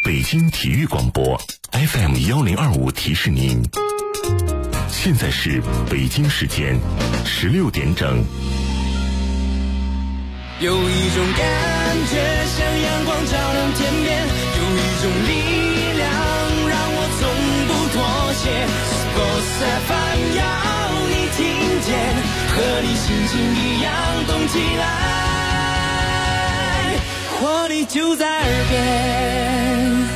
北京体育广播 FM1025提示您，现在是北京时间16点整。 有一种感觉像阳光照亮天边，有一种力量让我从不妥协。Sports FM 要你听见，和你心情一样动起来，活力就在耳边。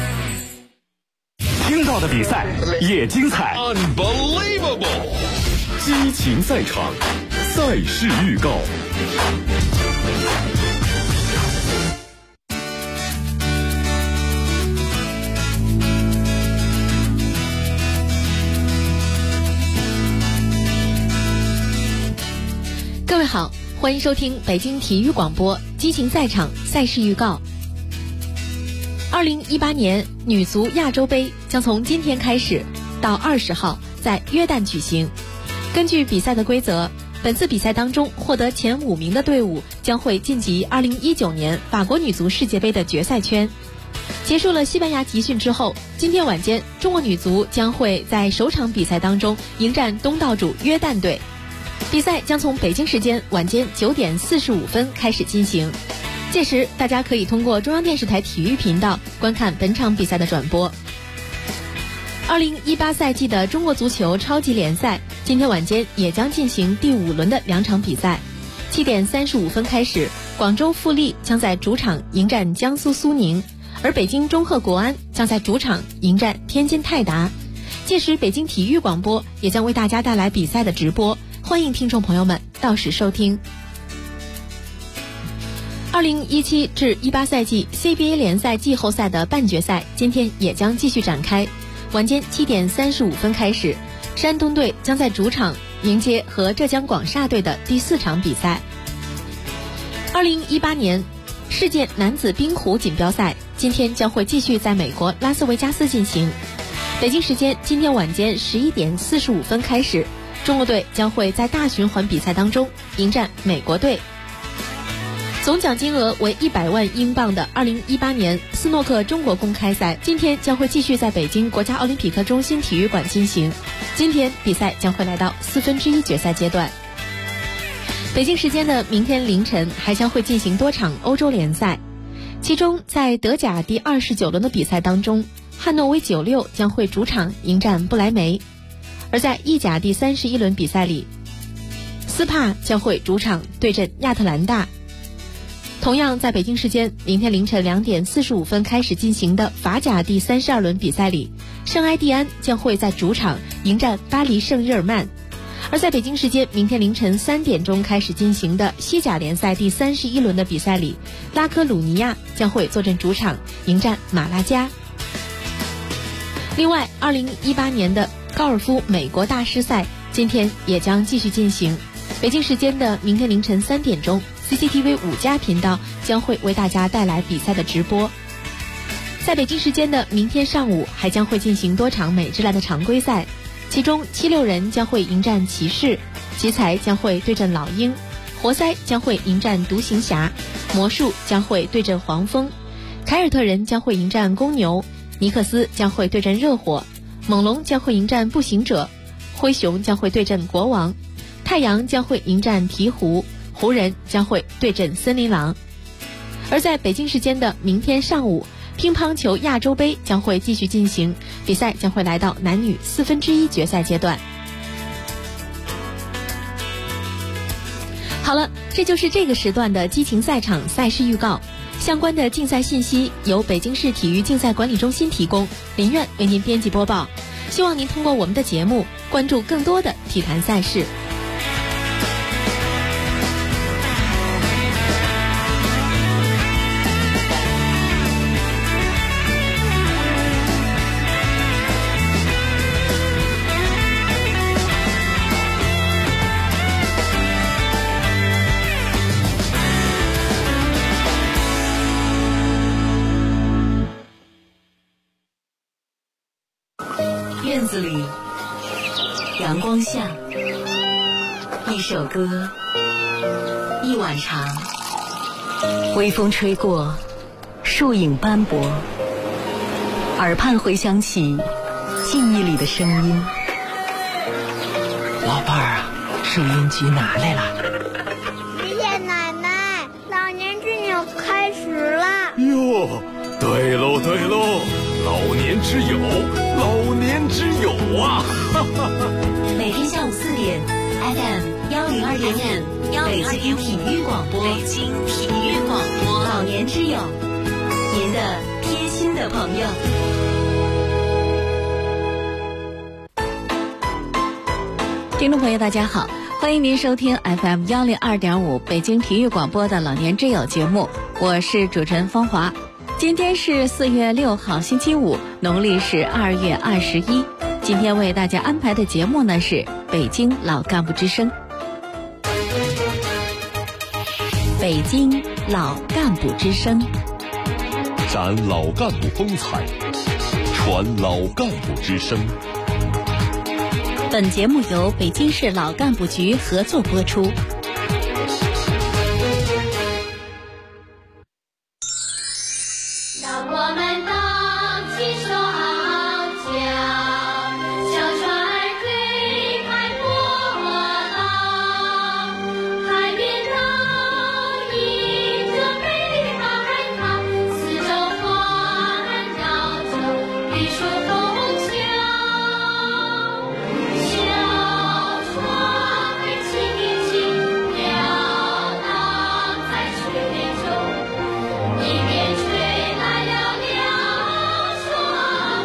听到的比赛也精彩 Unbelievable 激情赛场，赛事预告。 各位好，欢迎收听北京体育广播激情赛场赛事预告。2018年女足亚洲杯将从今天开始到20号在约旦举行。根据比赛的规则，本次比赛当中获得前5名的队伍将会晋级2019年法国女足世界杯的决赛圈。结束了西班牙集训之后，今天晚间中国女足将会在首场比赛当中迎战东道主约旦队。比赛将从北京时间晚间9点45分开始进行，届时大家可以通过中央电视台体育频道观看本场比赛的转播。2018赛季的中国足球超级联赛今天晚间也将进行第5轮的2场比赛。7点35分开始，广州富力将在主场迎战江苏苏宁，而北京中赫国安将在主场迎战天津泰达。届时北京体育广播也将为大家带来比赛的直播，欢迎听众朋友们到时收听。2017至18赛季 CBA 联赛季后赛的半决赛今天也将继续展开。晚间7点35分开始，山东队将在主场迎接和浙江广厦队的第4场比赛。2018年世界男子冰壶锦标赛今天将会继续在美国拉斯维加斯进行。北京时间今天晚间11点45分开始，中国队将会在大循环比赛当中迎战美国队。总奖金额为100万英镑的2018年斯诺克中国公开赛今天将会继续在北京国家奥林匹克中心体育馆进行。今天比赛将会来到1/4决赛阶段。北京时间的明天凌晨还将会进行多场欧洲联赛，其中在德甲第29轮的比赛当中，汉诺威96将会主场迎战不莱梅。而在意甲第31轮比赛里，斯帕将会主场对阵亚特兰大。同样在北京时间明天凌晨2点45分开始进行的法甲第32轮比赛里，圣埃蒂安将会在主场迎战巴黎圣日耳曼。而在北京时间明天凌晨3点钟开始进行的西甲联赛第31轮的比赛里，拉科鲁尼亚将会坐镇主场迎战马拉加。另外2018年的高尔夫美国大师赛今天也将继续进行。北京时间的明天凌晨3点钟 CCTV 5+频道将会为大家带来比赛的直播。在北京时间的明天上午还将会进行多场美职篮的常规赛，其中76人将会迎战骑士，奇才将会对阵老鹰，活塞将会迎战独行侠，魔术将会对阵黄蜂，凯尔特人将会迎战公牛，尼克斯将会对阵热火，猛龙将会迎战步行者，灰熊将会对阵国王，太阳将会迎战鹈鹕，湖人将会对阵森林狼。而在北京时间的明天上午，乒乓球亚洲杯将会继续进行，比赛将会来到男女1/4决赛阶段。好了，这就是这个时段的激情赛场赛事预告。相关的竞赛信息由北京市体育竞赛管理中心提供，林苑为您编辑播报。希望您通过我们的节目关注更多的体坛赛事。 院子里，阳光下，一首歌，一碗茶，微风吹过，树影斑驳， 耳畔回响起记忆里的声音。 老伴儿啊，收音机拿来了。 爷爷奶奶，老年之友开始了。 哟，对喽对喽，老年之友，老年之友啊！哈哈哈。 每天下午4点 FM102.5北京体育广播，北京体育广播，老年之友，您的贴心的朋友。 听众朋友大家好，欢迎您收听 FM102.5北京体育广播的老年之友节目，我是主持人芳华。今天是4月6号星期五，农历是2月21。今天为大家安排的节目呢是北京老干部之声。北京老干部之声， 展老干部风采，传老干部之声。 本节目由北京市老干部局合作播出。 让我们荡起双桨，小船推开波浪，海面倒映着美丽海棠，四周环绕着绿树红墙。小船儿轻轻飘荡在水中，一边吹来了凉爽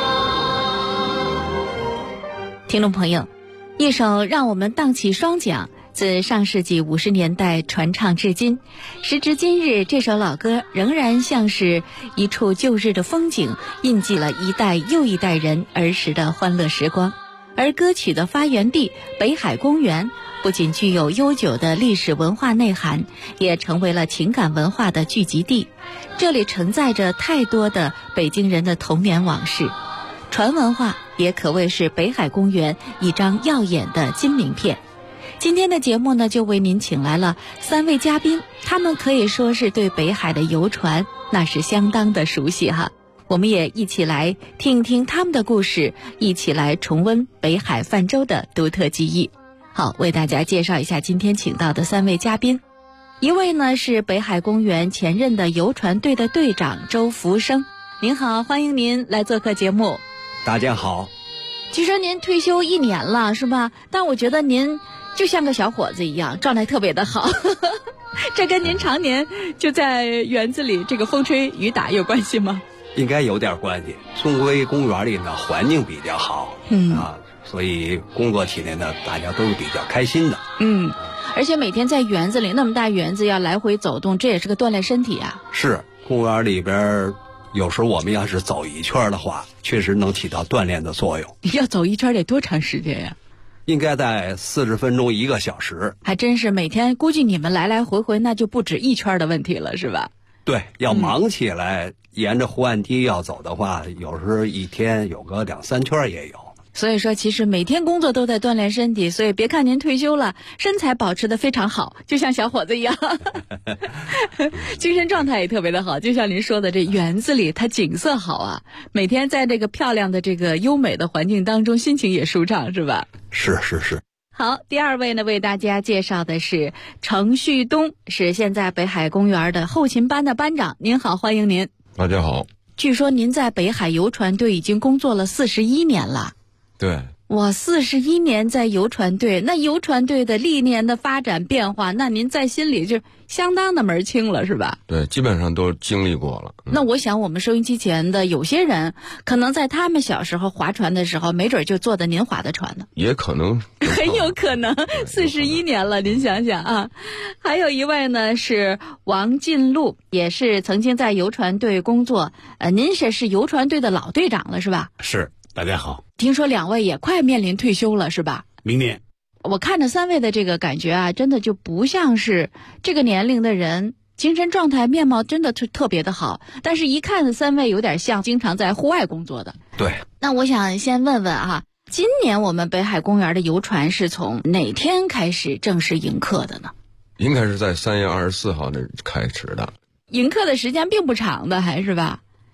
的风。 听众朋友，一首《让我们荡起双桨》自上世纪50年代传唱至今，时至今日，这首老歌仍然像是一处旧日的风景，印记了一代又一代人儿时的欢乐时光。而歌曲的发源地北海公园不仅具有悠久的历史文化内涵，也成为了情感文化的聚集地。这里承载着太多的北京人的童年往事，船文化也可谓是北海公园一张耀眼的金名片。今天的节目呢，就为您请来了3位嘉宾，他们可以说是对北海的游船那是相当的熟悉哈。我们也一起来听一听他们的故事，一起来重温北海泛舟的独特记忆。好，为大家介绍一下今天请到的3位嘉宾。一位呢是北海公园前任的游船队的队长周福生，您好，欢迎您来做客节目。 大家好。 据说您退休1年了是吧？但我觉得您就像个小伙子一样，状态特别的好。这跟您常年就在园子里这个风吹雨打有关系吗？ 应该有点关系，终归公园里呢环境比较好，所以工作起来呢大家都是比较开心的。 而且每天在园子里那么大园子要来回走动，这也是个锻炼身体啊。 是，公园里边有时候我们要是走一圈的话，确实能起到锻炼的作用。 要走一圈得多长时间呀？ 应该在40分钟1个小时。 还真是，每天估计你们来来回回那就不止一圈的问题了是吧？ 对，要忙起来，沿着湖岸堤要走的话，有时候一天有个2、3圈也有。 所以说其实每天工作都在锻炼身体，所以别看您退休了，身材保持得非常好，就像小伙子一样。精神状态也特别的好，就像您说的，这园子里它景色好啊，每天在这个漂亮的这个优美的环境当中，心情也舒畅是吧？ 是。 好，第2位呢，为大家介绍的是程旭东，是现在北海公园的后勤班的班长。您好，欢迎您。 大家好。 据说您在北海游船队已经工作了41年了。 对。 哇，41年在游船队，那游船队的历年的发展变化，那您在心里就相当的门清了是吧？ 对，基本上都经历过了。 那我想我们收音机前的有些人，可能在他们小时候划船的时候，没准就坐的您划的船呢。 也可能。 很有可能，41年了，您想想啊。还有一位呢是王进禄，也是曾经在游船队工作，您是游船队的老队长了是吧？ 是，大家好。 听说2位也快面临退休了是吧？ 明年。 我看着3位的这个感觉啊，真的就不像是这个年龄的人，精神状态面貌真的特别的好，但是一看3位有点像经常在户外工作的。 对。 那我想先问问啊，今年我们北海公园的游船是从哪天开始正式迎客的呢？ 应该是在3月24号那开始的。 迎客的时间并不长的，还是吧？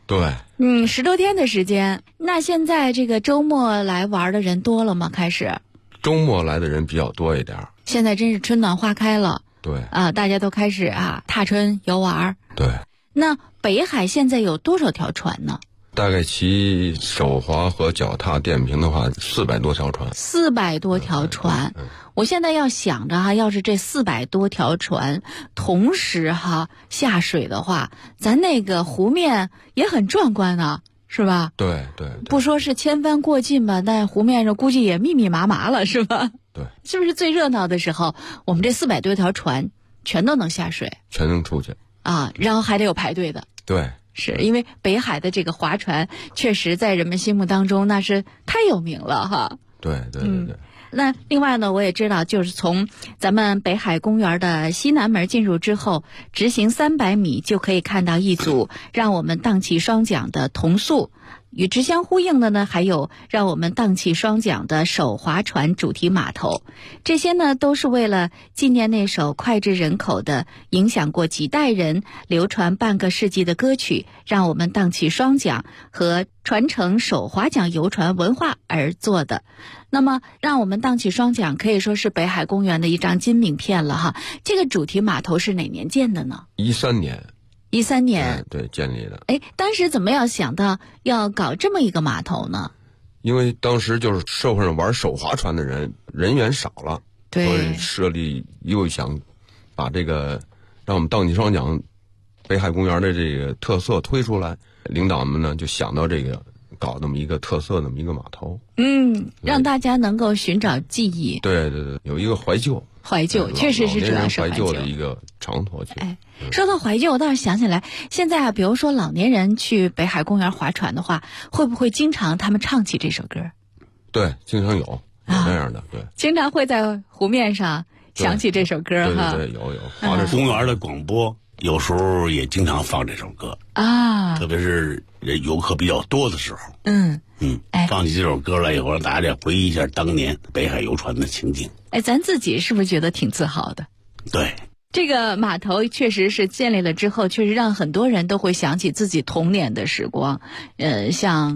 对 ，10多天的时间。那现在这个周末来玩的人多了吗？开始周末来的人比较多一点。 现在真是春暖花开了。 对大家都开始踏春游玩。 对。 那北海现在有多少条船呢？ 大概骑手划和脚踏电瓶的话，400多条船。 400多条船。我现在要想着要是这400多条船同时下水的话，咱那个湖面也很壮观啊，是吧？ 对。 不说是千帆过尽吧，但湖面上估计也密密麻麻了，是吧？ 对。 是不是最热闹的时候，我们这400多条船全都能下水？ 全能出去然后还得有排队的。 对。 是因为北海的这个划船确实在人们心目当中那是太有名了对。 那另外呢，我也知道，就是从咱们北海公园的西南门进入之后，直行300米就可以看到一组让我们荡起双桨的桐塑。与之相呼应的呢，还有让我们荡起双桨的手划船主题码头。这些呢，都是为了纪念那首脍炙人口的、影响过几代人、流传半个世纪的歌曲《让我们荡起双桨》和传承手划桨游船文化而做的。那么让我们荡起双桨可以说是北海公园的一张金名片了这个主题码头是哪年建的呢 ？13年。 13年。 对，建立的。 当时怎么要想到要搞这么一个码头呢？ 因为当时就是社会上玩手划船的人员少了， 对， 所以设立又想把这个让我们荡起双桨北海公园的这个特色推出来，领导们呢就想到这个搞那么一个特色那么一个码头， 让大家能够寻找记忆。 对，有一个怀旧， 确实是主要是怀旧的一个长途去。 说到怀旧，我倒是想起来，现在比如说老年人去北海公园划船的话，会不会经常他们唱起这首歌？ 对，经常有那样的，对， 经常会在湖面上想起这首歌对，有划着公园的广播有时候也经常放这首歌特别是游客比较多的时候。放起这首歌来以后，让大家回忆一下当年北海游船的情景。 咱自己是不是觉得挺自豪的？ 对， 这个码头确实是建立了之后，确实让很多人都会想起自己童年的时光。像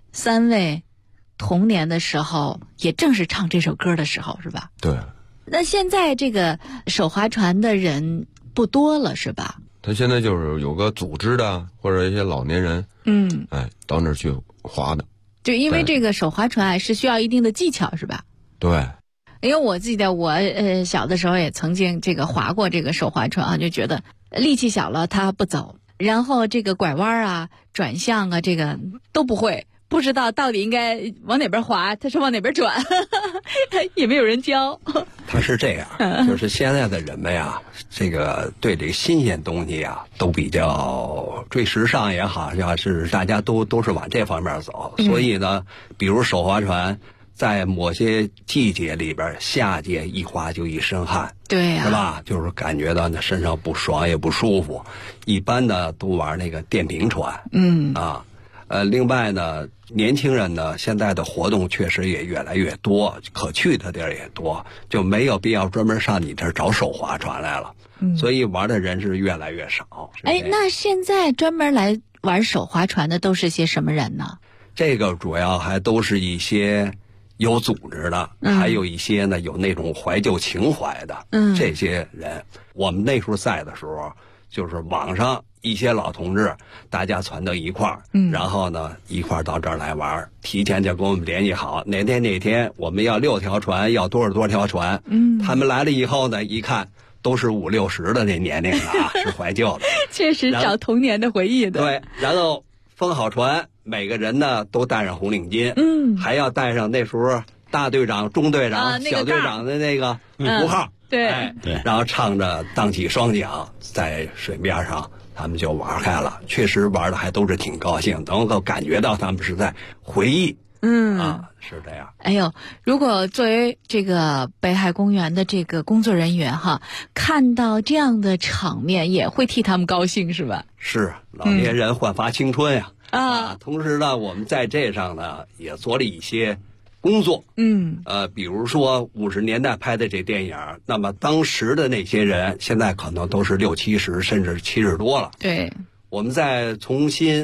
3位童年的时候，也正是唱这首歌的时候，是吧？ 对。 那现在这个手划船的人不多了，是吧？ 他现在就是有个组织的，或者一些老年人，到那儿去划的。 就因为这个手划船是需要一定的技巧，是吧？ 对。 因为我记得我小的时候也曾经这个划过这个手划船就觉得力气小了它不走，然后这个拐弯转向这个都不会，不知道到底应该往哪边划，它是往哪边转也没有人教。 它是这样，就是现在的人们这个对这个新鲜东西都比较追时尚也好，是大家都是往这方面走，所以呢，比如手划船在某些季节里边，夏季一划就一身汗， 对是吧？就是感觉到那身上不爽也不舒服。一般的都玩那个电瓶船，另外呢，年轻人呢现在的活动确实也越来越多，可去的地儿也多，就没有必要专门上你这儿找手划船来了。所以玩的人是越来越少。 那现在专门来玩手划船的都是些什么人呢？ 这个主要还都是一些有组织的，还有一些呢有那种怀旧情怀的，这些人。我们那时候在的时候，就是网上一些老同志，大家攒到一块儿，然后呢一块儿到这儿来玩，提前就跟我们联系好，哪天我们要6条船，要多少条船。他们来了以后呢，一看都是50、60的那年龄的是怀旧的， 确实找童年的回忆的。 对，然后封好船，每个人呢都戴上红领巾，还要戴上那时候大队长、中队长、小队长的那个符号。 对， 然后唱着荡起双桨，在水面上他们就玩开了，确实玩的还都是挺高兴，能够感觉到他们是在回忆。是这样。 哎呦，如果作为这个北海公园的这个工作人员看到这样的场面，也会替他们高兴，是吧？ 是，老年人焕发青春呀。同时呢，我们在这上呢也做了一些工作。比如说50年代拍的这电影，那么当时的那些人现在可能都是60、70甚至70多了。 对， 我们再重新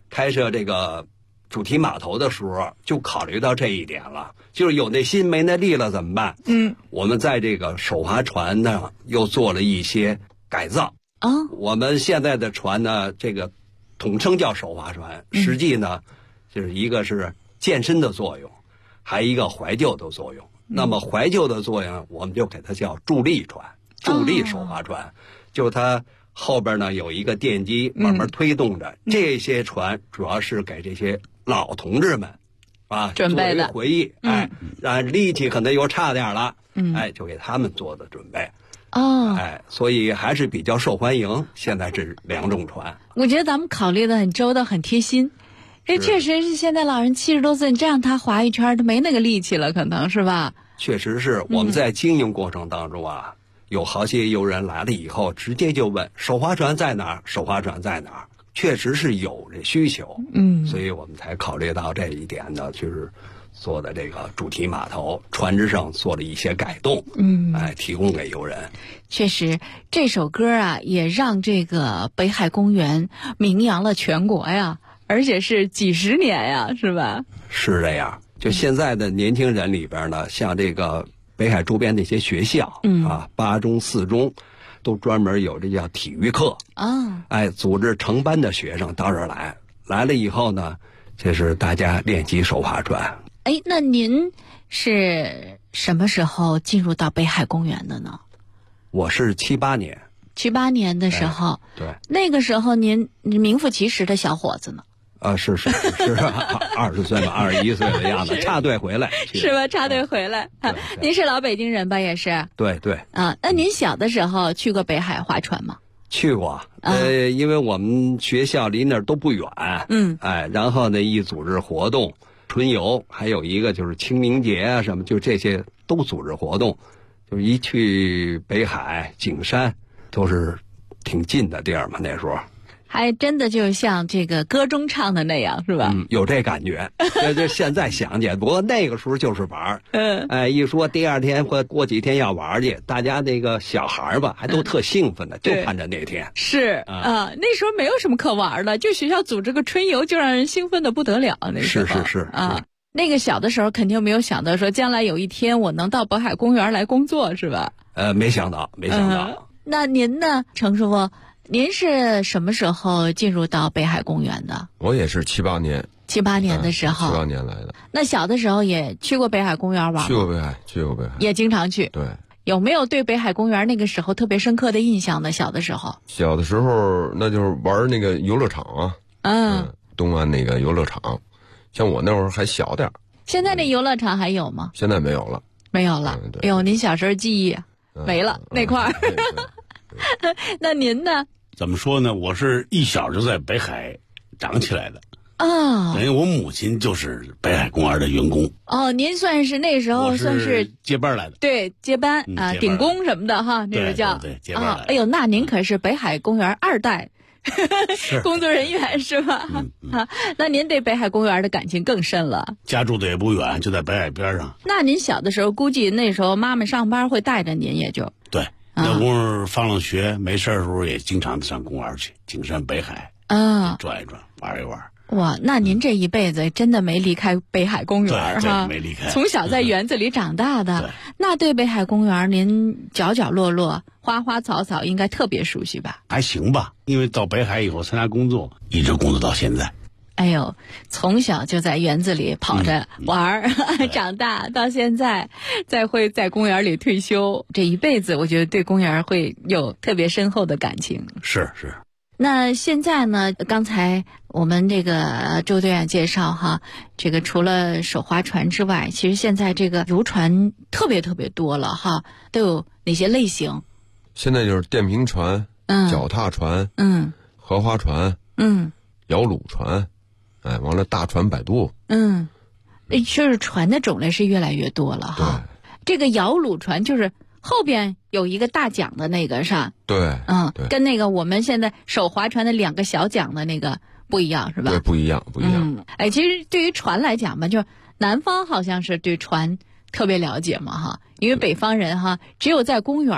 开设这个主题码头的时候，就考虑到这一点了，就是有那心没那力了怎么办？我们在这个手划船呢又做了一些改造。我们现在的船呢，这个统称叫手划船，实际呢就是一个是健身的作用，还一个怀旧的作用。那么怀旧的作用，我们就给它叫助力船、助力手划船，就是它后边呢有一个电机慢慢推动着。这些船主要是给这些老同志们准备的回忆，力气可能又差点了，就给他们做的准备。所以还是比较受欢迎。现在这2种船， 我觉得咱们考虑的很周到，很贴心。确实是现在老人70多岁，你这样他划一圈，他没那个力气了，可能是吧？ 确实是。我们在经营过程当中有好些游人来了以后，直接就问手划船在哪儿？手划船在哪儿？确实是有这需求，所以我们才考虑到这一点呢，就是做的这个主题码头船只上做了一些改动，提供给游人。 确实，这首歌也让这个北海公园名扬了全国呀，而且是几十年呀，是吧？ 是这样。就现在的年轻人里边呢，像这个北海周边那些学校8中、4中，都专门有这叫体育课组织成班的学生到这儿来了以后呢，这是大家练习手划船。 那您是什么时候进入到北海公园的呢？ 我是78年。 78年的时候， 对， 那个时候您名副其实的小伙子呢。 是20岁吧，21岁的样子，插队回来是吧？插队回来。您是老北京人吧？也是。 对。 那您小的时候去过北海划船吗？ 去过。因为我们学校离那儿都不远。然后呢，一组织活动，春游，还有一个就是清明节什么，就这些都组织活动。就是一去北海、景山，都是挺近的地儿嘛，那时候。 还真的就像这个歌中唱的那样，是吧？ 有这感觉。这现在想起来，不过那个时候就是玩一说第2天或过几天要玩去，大家那个小孩吧，还都特兴奋的，就盼着那天。 是那时候没有什么可玩的，就学校组织个春游，就让人兴奋的不得了。那时候是那个小的时候肯定没有想到说将来有一天我能到北海公园来工作，是吧？ 没想到。 那您呢，程师傅？您是什么时候进入到北海公园的？ 我也是78年。 78年的时候。 78年来的。 那小的时候也去过北海公园玩吗？ 去过北海。 也经常去。 对。 有没有对北海公园那个时候特别深刻的印象呢？小的时候。 小的时候那就是玩那个游乐场东岸那个游乐场，像我那会儿还小点儿。 现在那游乐场还有吗？ 现在没有了。 没有了。您小时候记忆没了那块儿。那您呢？ 怎么说呢？我是一小就在北海长起来的等于我母亲就是北海公园的员工。 您算是那时候算是接班来的。 对，接班顶工什么的哈，那个叫对接班来的。 哎呦，那您可是北海公园2代工作人员是吧？那您对北海公园的感情更深了。 家住的也不远，就在北海边上。 那您小的时候，估计那时候妈妈上班会带着您，也就对。那功夫放了学没事的时候，也经常上公园去，景山、北海转一转，玩一玩。 哇，那您这一辈子真的没离开北海公园哈？没离开。 从小在园子里长大的，那对北海公园您角角落落、花花草草应该特别熟悉吧？ 还行吧，因为到北海以后参加工作，一直工作到现在。 哎呦，从小就在园子里跑着玩长大到现在，再会在公园里退休，这一辈子我觉得对公园会有特别深厚的感情。 是。 那现在呢？刚才我们这个周队长介绍哈，这个除了手划船之外，其实现在这个游船特别多了哈，都有哪些类型？ 现在就是电瓶船、脚踏船、荷花船、摇橹船。完了大船摆渡。 就是船的种类是越来越多了哈。这个摇橹船就是后边有一个大桨的那个上。 对。 跟那个我们现在手划船的2个小桨的那个不一样是吧？ 对，不一样。 其实对于船来讲吧，就南方好像是对船特别了解嘛哈，因为北方人哈，只有在公园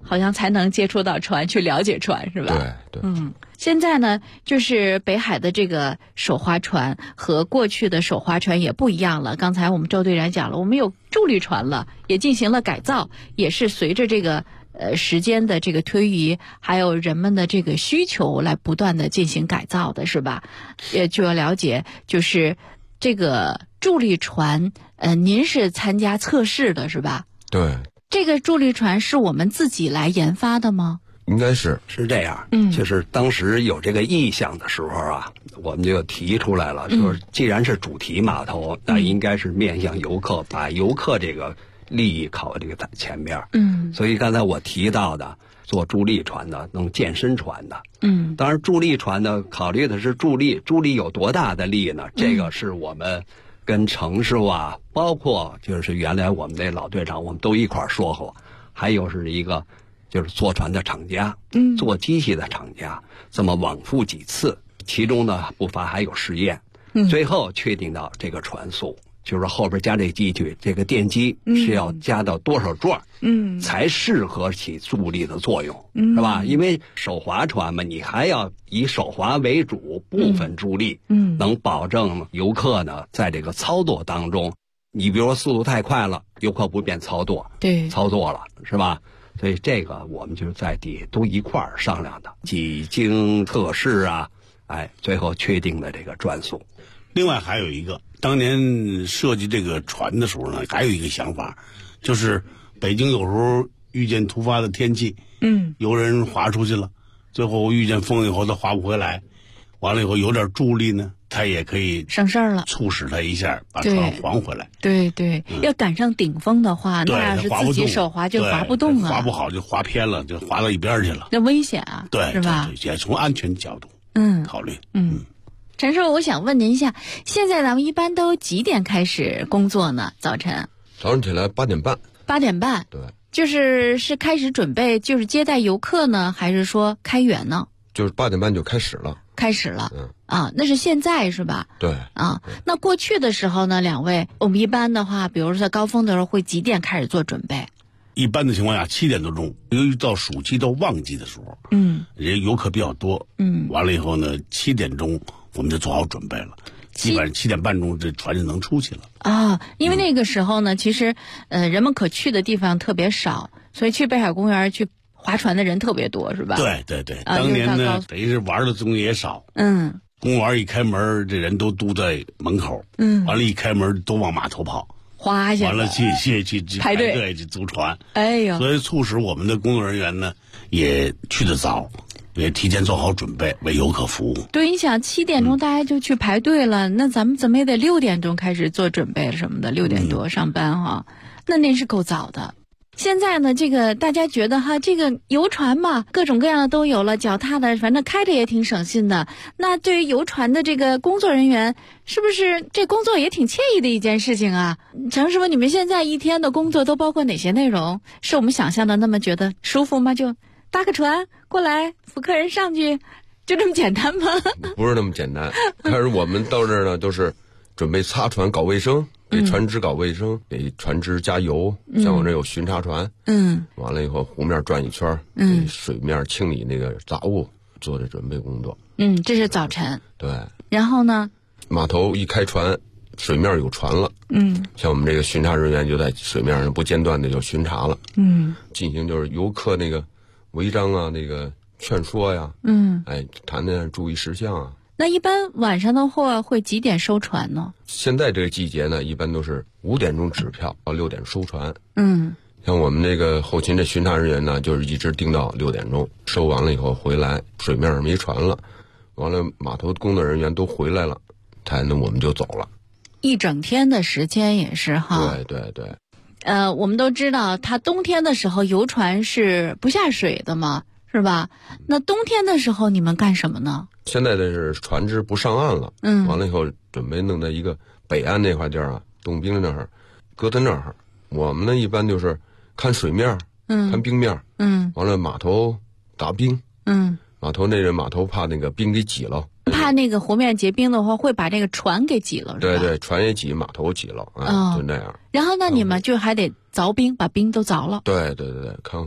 好像才能接触到船，去了解船，是吧？ 对。 现在呢，就是北海的这个手划船和过去的手划船也不一样了。刚才我们周队长讲了，我们有助力船了，也进行了改造，也是随着这个时间的这个推移，还有人们的这个需求来不断的进行改造的，是吧？也就要了解，就是这个助力船，您是参加测试的是吧？ 对。 这个助力船是我们自己来研发的吗？ 应该是这样，就是当时有这个意向的时候啊，我们就提出来了，就是既然是主题码头，那应该是面向游客，把游客这个利益考这个在前面。所以刚才我提到的做助力船的，弄健身船的，当然助力船呢，考虑的是助力有多大的力呢？这个是我们跟程师傅啊，包括就是原来我们那老队长，我们都一块儿说过，还有是一个。就是坐船的厂家，做机器的厂家，这么往复几次，其中呢不乏还有试验，最后确定到这个船速，就是后边加这机具，这个电机是要加到多少转，才适合起助力的作用，是吧？因为手划船嘛，你还要以手划为主，部分助力，能保证游客呢在这个操作当中，你比如说速度太快了，游客不便操作了，是吧？所以这个我们就是在底下都一块儿商量的，几经测试啊，最后确定的这个转速。 另外还有一个，当年设计这个船的时候呢，还有一个想法，就是北京有时候遇见突发的天气，游人划出去了，最后遇见风以后他划不回来，完了以后有点助力呢，他也可以省事儿了， 促使他一下把船还回来。 对，要赶上顶风的话，那要是自己手划就划不动啊， 划不好就划偏了，就划到一边去了， 那危险啊， 对， 是吧？ 也从安全角度考虑。 陈师傅，我想问您一下，现在咱们一般都几点开始工作呢？早晨起来8点半。 8点半， 对， 就是开始准备，就是接待游客呢，还是说开园呢？ 就是8点半就开始了。 那是现在是吧？ 对啊，那过去的时候呢，两位，我们一般的话，比如说在高峰的时候，会几点开始做准备？ 一般的情况下7点多钟，由于到暑期到旺季的时候，人游客比较多，完了以后呢，7点钟我们就做好准备了，基本上7点半钟这船就能出去了啊。因为那个时候呢，其实人们可去的地方特别少，所以去北海公园去划船的人特别多，是吧？ 对，当年呢，等于是玩的东西也少，公园一开门，这人都堵在门口，完了，一开门都往码头跑， 划下， 完了去排队去租船，所以促使我们的工作人员呢也去得早，也提前做好准备，为游客服务。 对，你想7点钟大家就去排队了，那咱们怎么也得6点钟开始做准备什么的，6点多上班哈，那是够早的。现在呢，这个大家觉得这个游船嘛，各种各样的都有了，脚踏的，反正开着也挺省心的。那对于游船的这个工作人员，是不是这工作也挺惬意的一件事情啊？程师傅，你们现在一天的工作都包括哪些内容？是我们想象的那么觉得舒服吗？就搭个船过来扶客人上去，就这么简单吗？ 不是那么简单。开始我们到这儿呢，都是准备擦船搞卫生，给船只搞卫生，给船只加油。像我这有巡查船，完了以后湖面转一圈，给水面清理那个杂物，做这准备工作。 这是早晨。 对。 然后呢？ 码头一开船，水面有船了。像我们这个巡查人员就在水面上不间断的就巡查了。进行就是游客那个违章啊，那个劝说呀。谈谈注意事项啊。 那一般晚上的话会几点收船呢？ 现在这个季节呢，一般都是5点钟止票到6点收船。像我们这个后勤的巡查人员呢，就是一直盯到6点钟，收完了以后回来，水面上没船了，完了码头工作人员都回来了，我们就走了。 一整天的时间也是哈。 对。 我们都知道，它冬天的时候游船是不下水的嘛，是吧？那冬天的时候你们干什么呢？ 现在的是船只不上岸了，完了以后准备弄在一个北岸那块地儿啊，冻冰那儿，搁在那儿。我们呢一般就是看水面，看冰面，完了码头打冰，码头怕那个冰给挤了， 怕那个湖面结冰的话会把这个船给挤了，是吧？ 对，船也挤，码头挤了，就那样。 然后呢，你们就还得凿冰，把冰都凿了。 对，看护。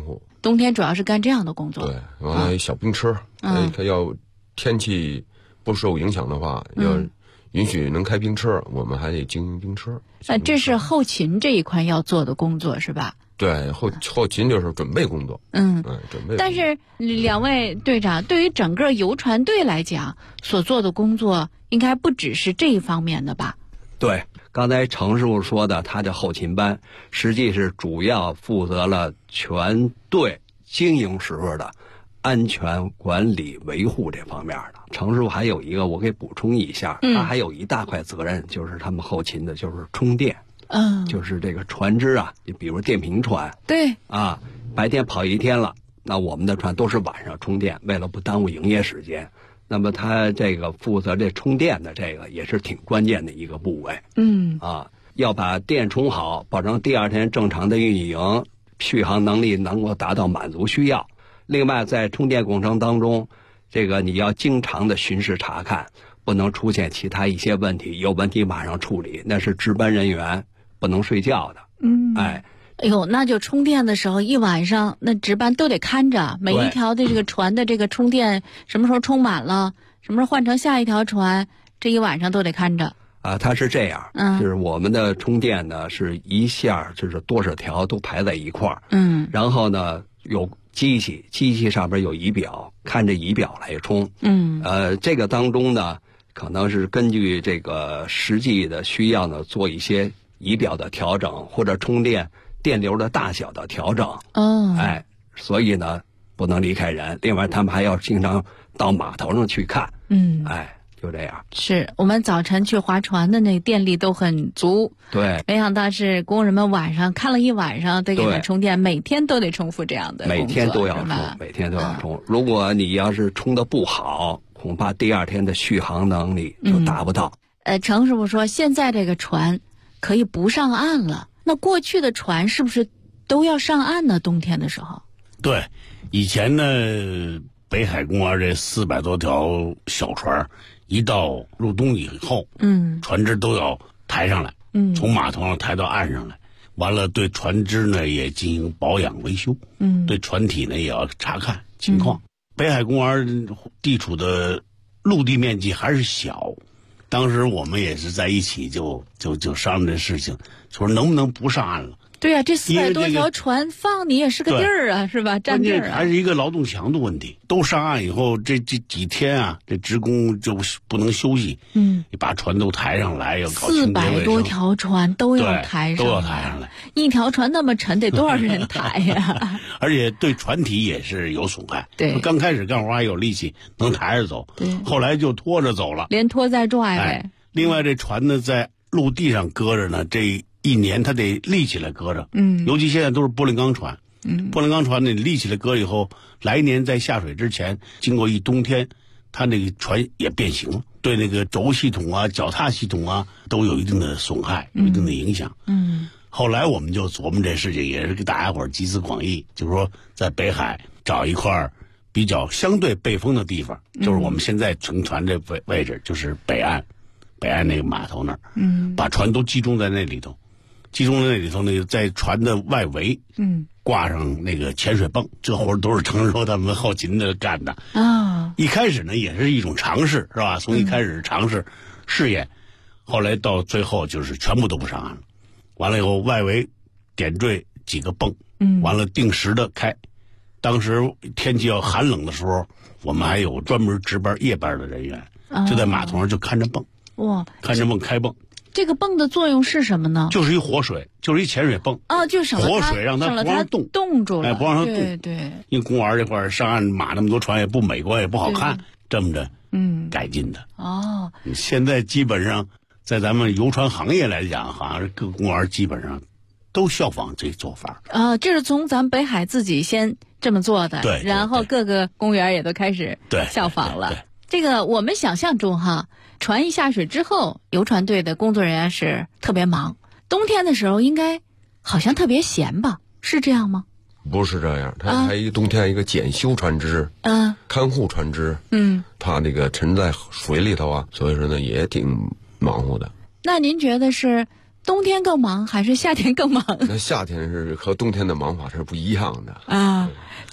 冬天主要是干这样的工作。 对，完了小冰车，它要天气不受影响的话，要允许能开冰车，我们还得经营冰车。 这是后勤这一块要做的工作是吧？ 对，后勤就是准备工作。准备。 但是两位队长，对于整个游船队来讲，所做的工作应该不只是这一方面的吧？ 对，刚才程师傅说的，他的后勤班实际是主要负责了全队经营时候的安全管理维护这方面的。程师傅还有一个，我给补充一下，他还有一大块责任，就是他们后勤的，就是充电。就是这个船只啊，就比如电瓶船， 对啊，白天跑一天了，那我们的船都是晚上充电，为了不耽误营业时间。那么他这个负责这充电的这个也是挺关键的一个部位。要把电充好，保证第二天正常的运营，续航能力能够达到满足需要。另外，在充电过程当中，这个你要经常的巡视查看，不能出现其他一些问题，有问题马上处理，那是值班人员不能睡觉的。 哎呦，那就充电的时候一晚上，那值班都得看着每一条的这个船的这个充电什么时候充满了，什么时候换成下一条船，这一晚上都得看着。 它是这样，就是我们的充电呢是一下就是多少条都排在一块儿，然后呢有机器上边有仪表，看着仪表来充，这个当中呢可能是根据这个实际的需要呢做一些仪表的调整，或者充电电流的大小的调整。所以呢不能离开人。另外他们还要经常到码头上去看。就这样。 是我们早晨去划船的那电力都很足， 对， 没想到是工人们晚上看了一晚上得给它充电，每天都得重复这样的工作， 每天都要充，每天都要充。如果你要是充的不好，恐怕第二天的续航能力就达不到。 程师傅说现在这个船可以不上岸了，那过去的船是不是都要上岸呢？冬天的时候。 对，以前呢北海公园这400多条小船一到入冬以后，船只都要抬上来，从码头上抬到岸上来，完了对船只呢也进行保养维修，对船体呢也要查看情况。北海公园地处的陆地面积还是小，当时我们也是在一起就商量这事情，说能不能不上岸了。 对呀，这400多条船放你也是个地儿啊，是吧？占地儿啊。 还是一个劳动强度问题。都上岸以后，这几天啊，这职工就不能休息。你把船都抬上来，要搞清洁卫生。 400多条船都要抬上来， 都要抬上来。 一条船那么沉，得多少人抬呀？ 而且对船体也是有损害。 对， 刚开始干活还有力气，能抬着走。 对， 后来就拖着走了， 连拖带拽呗。 另外，这船呢在陆地上搁着呢，这一年它得立起来搁着，尤其现在都是玻璃钢船，玻璃钢船呢立起来搁以后，来年在下水之前，经过一冬天，它那个船也变形了，对那个轴系统啊、脚踏系统啊都有一定的损害，有一定的影响。后来我们就琢磨这事情，也是给大家伙集思广益，就是说在北海找一块比较相对背风的地方，就是我们现在乘船这位置，就是北岸那个码头那儿，把船都集中在那里头。集中在那里头，那个在船的外围，挂上那个潜水泵，这活都是程师傅他们后勤的干的啊。一开始呢，也是一种尝试，是吧？从一开始尝试试验，后来到最后就是全部都不上岸了。完了以后，外围点缀几个泵，完了定时的开。当时天气要寒冷的时候，我们还有专门值班夜班的人员，就在码头上就看着泵，看着泵开泵。 这个泵的作用是什么呢？ 就是一活水，就是一潜水泵。 就是活水，让它不让动， 冻住了， 不让它动。 对， 因为公园这块上岸码那么多船也不美观，也不好看，这么着，改进的。现在基本上在咱们游船行业来讲，好像是各公园基本上都效仿这做法。 这是从咱们北海自己先这么做的， 对， 然后各个公园也都开始效仿了。这个我们想象中哈，船一下水之后，游船队的工作人员是特别忙。冬天的时候应该好像特别闲吧？是这样吗？ 不是这样，它还冬天一个检修船只，看护船只，怕那个沉在水里头啊，所以说呢也挺忙活的。 那您觉得是冬天更忙还是夏天更忙？ 那夏天是和冬天的忙法是不一样的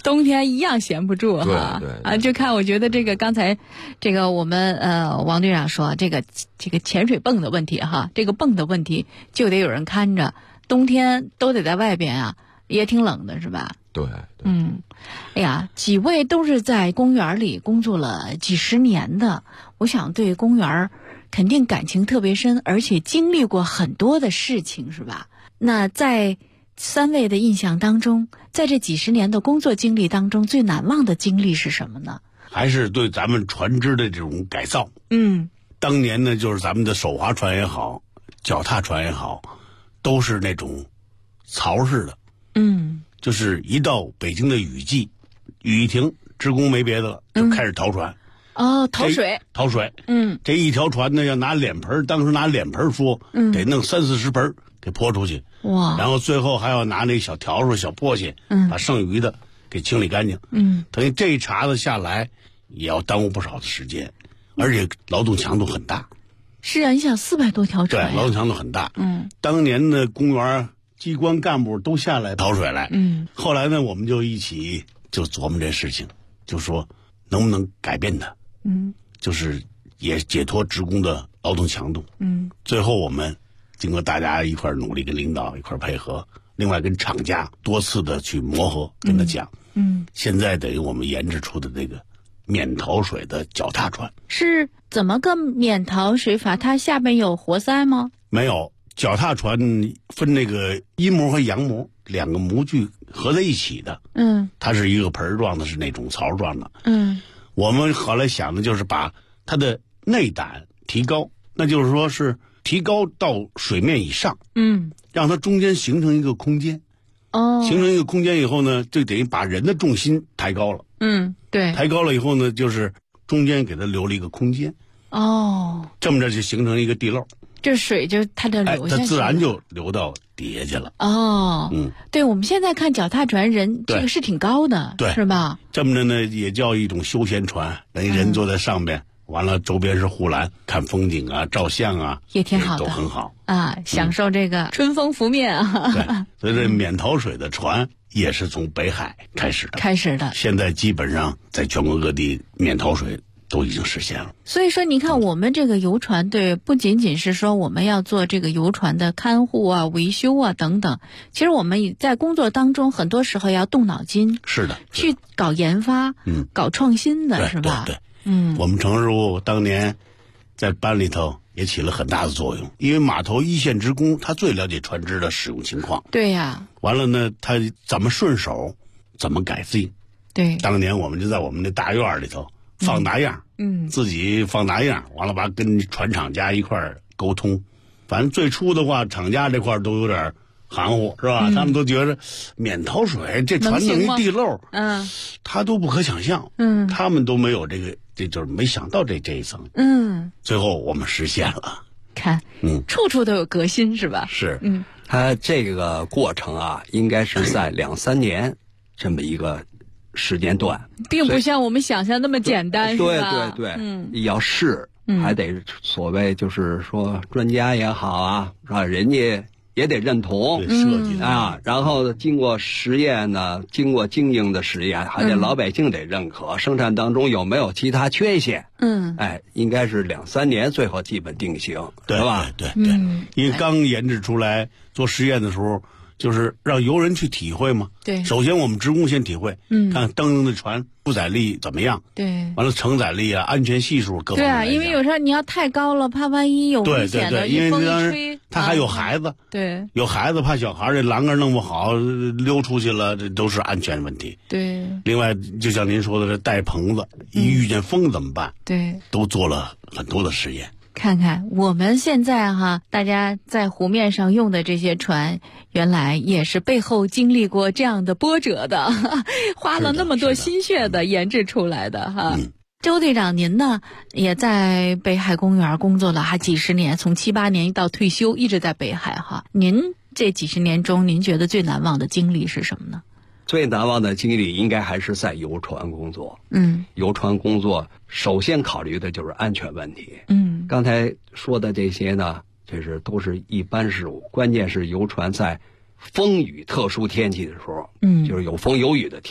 冬天一样闲不住哈。 对啊，就看我觉得这个刚才这个我们王队长说这个潜水泵的问题哈，这个泵的问题就得有人看着，冬天都得在外边啊，也挺冷的是吧？ 对。 哎呀，几位都是在公园里工作了几十年的，我想对公园肯定感情特别深，而且经历过很多的事情是吧？那在3位的印象当中，在这几十年的工作经历当中，最难忘的经历是什么呢？ 还是对咱们船只的这种改造。当年呢，就是咱们的手划船也好，脚踏船也好，都是那种槽式的。就是一到北京的雨季，雨一停，职工没别的了，就开始淘船。 淘水。 这一条船呢，要拿脸盆，当时拿脸盆说，得弄30-40盆给泼出去。 哇！ 然后最后还要拿那小笤帚、小簸箕，把剩余的给清理干净。等于这一茬子下来，也要耽误不少的时间，而且劳动强度很大。 是啊，你想400多条船， 对，劳动强度很大。当年的公园机关干部都下来淘水来。后来呢，我们就一起就琢磨这事情，就说能不能改变它。就是也解脱职工的劳动强度。最后我们经过大家一块努力，跟领导一块配合，另外跟厂家多次的去磨合，跟他讲。现在等于我们研制出的这个免淘水的脚踏船。 是怎么个免淘水法？它下面有活塞吗？ 没有。脚踏船分那个阴模和阳模2个模具合在一起的。它是一个盆状的，是那种槽状的。我们后来想的就是把它的内胆提高，那就是说是提高到水面以上。让它中间形成一个空间。形成一个空间以后呢，就等于把人的重心抬高了。 对。 抬高了以后呢，就是中间给它留了一个空间。这么着就形成一个地漏。 这水就它就流下去了， 它自然就流到底下去了。 对，我们现在看脚踏船人这个是挺高的， 对， 是吧？ 这么着呢，也叫一种休闲船，等于人坐在上边，完了周边是护栏，看风景啊，照相啊， 也挺好的， 都很好啊，享受这个春风拂面啊。 对，所以这免淘水的船也是从北海开始的，现在基本上在全国各地免淘水都已经实现了。 所以说你看我们这个游船队不仅仅是说我们要做这个游船的看护啊、维修啊等等，其实我们在工作当中很多时候要动脑筋， 是的， 去搞研发，搞创新的，是吧？ 对，我们程师傅当年在班里头也起了很大的作用，因为码头一线职工他最了解船只的使用情况。 对呀。 完了呢，他怎么顺手，怎么改进。 对。 当年我们就在我们那大院里头放大样，自己放大样，完了吧跟船厂家一块儿沟通。反正最初的话，厂家这块都有点含糊，是吧？他们都觉得免淘水这船弄一地漏，他都不可想象，他们都没有这个，这就是没想到这一层，最后我们实现了。 看，处处都有革新，是吧？ 是， 它这个过程啊，应该是在2-3年这么一个时间段， 并不像我们想象那么简单， 对是吧？ 对，要试，还得所谓就是说专家也好啊，人家也得认同设计啊，然后经过实验呢，经过精英的实验，还得老百姓得认可，生产当中有没有其他缺陷？应该是2-3年，最后基本定型， 对吧？ 对，因为刚研制出来做实验的时候，就是让游人去体会嘛。 对， 首先我们职工先体会，看登的船负载力怎么样， 对， 完了承载力啊、安全系数各方面。 对啊，因为有时候你要太高了，怕万一有危险的， 因为风一吹， 他还有孩子， 对， 有孩子怕小孩这栏杆弄不好溜出去了，这都是安全问题。 对， 另外就像您说的，这带棚子，一遇见风怎么办？ 对， 都做了很多的实验。 看看我们现在大家在湖面上用的这些船，原来也是背后经历过这样的波折的，花了那么多心血的研制出来的周队长，您呢也在北海公园工作了几十年，从7-8年到退休一直在北海您这几十年中，您觉得最难忘的经历是什么呢？ 最难忘的经历应该还是在游船工作。游船工作首先考虑的就是安全问题。刚才说的这些呢，这都是一般事务，关键是游船在风雨特殊天气的时候，就是有风有雨的天，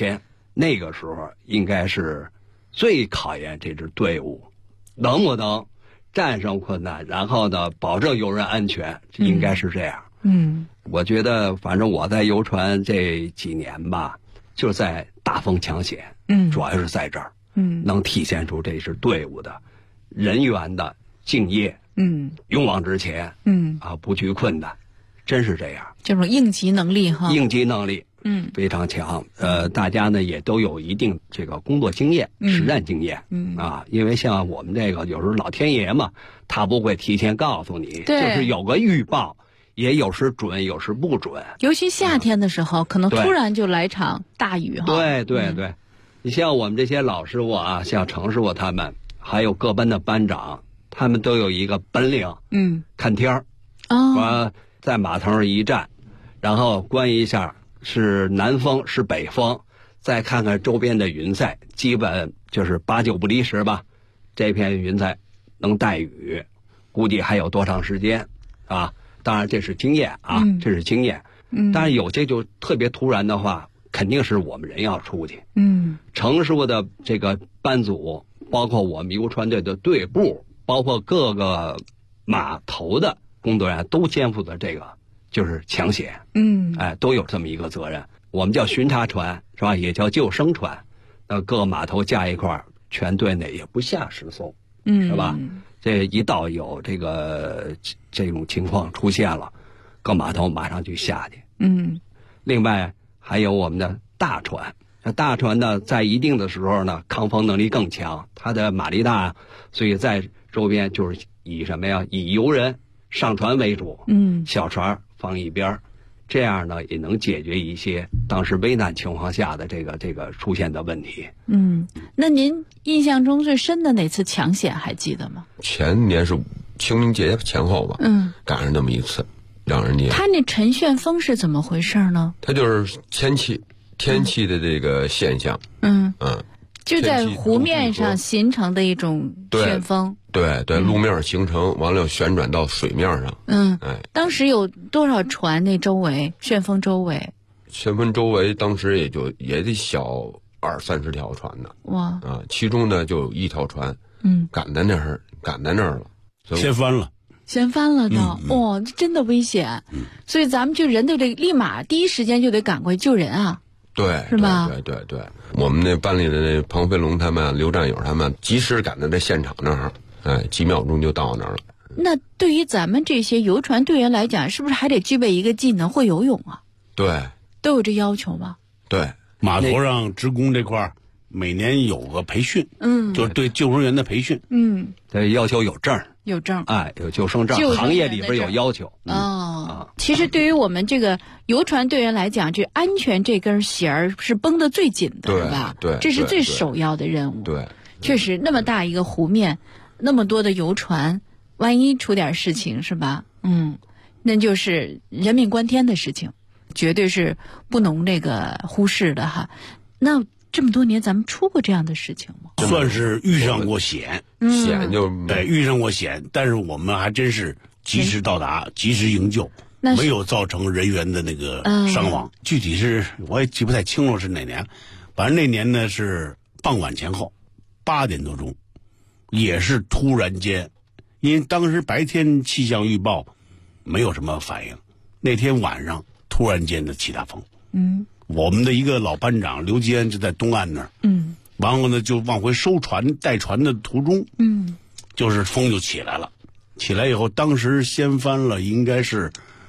那个时候应该是最考验这支队伍能不能战胜困难，然后呢保证游人安全，应该是这样。我觉得反正我在游船这几年吧，就在大风抢险，主要是在这儿，能体现出这支队伍的人员的敬业，勇往直前，不惧困难，真是这样。 这种应急能力哈， 应急能力，非常强。大家呢也都有一定这个工作经验、实战经验，因为像我们这个有时候老天爷嘛，他不会提前告诉你，就是有个预报。也有时准，有时不准。 尤其夏天的时候，可能突然就来场大雨哈。 对对对，你像我们这些老师傅啊，像程师傅他们，还有各班的班长，他们都有一个本领，看天儿，在码头上一站，然后观一下是南风是北风，再看看周边的云彩，基本就是8、9不离10吧。这片云彩能带雨，估计还有多长时间啊？当然这是经验啊，这是经验。但是有些就特别突然的话，肯定是我们人要出去。程师傅的这个班组，包括我们游船队的队部，包括各个码头的工作人员都肩负着这个就是抢险。都有这么一个责任。我们叫巡查船是吧？也叫救生船。各个码头加一块儿，全队呢也不下10艘，是吧？这一到有这种情况出现了，各码头马上就下去。另外还有我们的大船，大船呢在一定的时候呢抗风能力更强，它的马力大，所以在周边就是以什么呀？以游人上船为主，小船放一边，这样呢也能解决一些当时危难情况下的这个出现的问题。 那您印象中最深的哪次抢险还记得吗？ 前年是清明节前后吧，赶上那么一次，让人家。 他那陈旋风是怎么回事呢？ 他就是天气的这个现象， 就在湖面上形成的一种旋风。 对，路面形成完了旋转到水面上。 当时有多少船？那周围旋风周围？ 旋风周围当时也得小20-30条船呢。哇！其中呢就有一条船，赶在那儿了， 先翻了的。哇，这真的危险。所以咱们就人的这立马第一时间就得赶过去救人啊。 对， 是吧？ 对，我们那班里的那庞飞龙他们、刘战友他们及时赶在这现场那儿，几秒钟就到那儿了。 那对于咱们这些游船队员来讲，是不是还得具备一个技能，会游泳啊？ 对， 都有这要求吗？ 对， 码头上职工这块儿每年有个培训，就是对救生员的培训， 要求有证，有救生证，行业里边有要求。 其实对于我们这个游船队员来讲，这安全这根弦儿是绷得最紧的，是吧？ 对， 这是最首要的任务。 对， 确实那么大一个湖面，那么多的游船，万一出点事情，是吧？那就是人命关天的事情，绝对是不能忽视的哈。那这么多年，咱们出过这样的事情吗？ 算是遇上过险，遇上过险，但是我们还真是及时到达，及时营救，没有造成人员的那个伤亡。具体是我也记不太清楚是哪年，反正那年呢是傍晚前后8点多钟，也是突然间，因为当时白天气象预报没有什么反应，那天晚上突然间的起大风。我们的一个老班长刘基安就在东岸那儿，然后呢就往回收船带船的途中，就是风就起来了，起来以后当时掀翻了应该是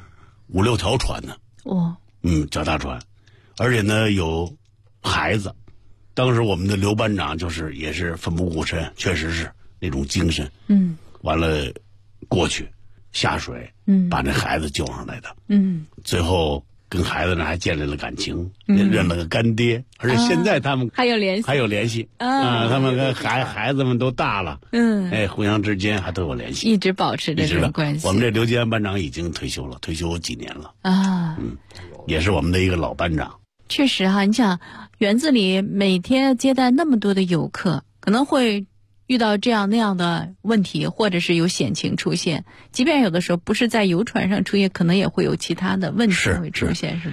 5、6条船呢。脚踏船，而且呢有孩子，当时我们的刘班长也是奋不顾身，确实是那种精神，完了过去下水，把那孩子救上来的，最后跟孩子呢还建立了感情，认了个干爹，而且现在他们还有联系他们跟孩子们都大了，互相之间还都有联系， 一直保持这种关系。 我们这刘基安班长已经退休了，退休几年了也是我们的一个老班长。 确实哈，你想园子里每天接待那么多的游客，可能会遇到这样那样的问题，或者是有险情出现，即便有的时候不是在游船上出现，可能也会有其他的问题会出现，是吧？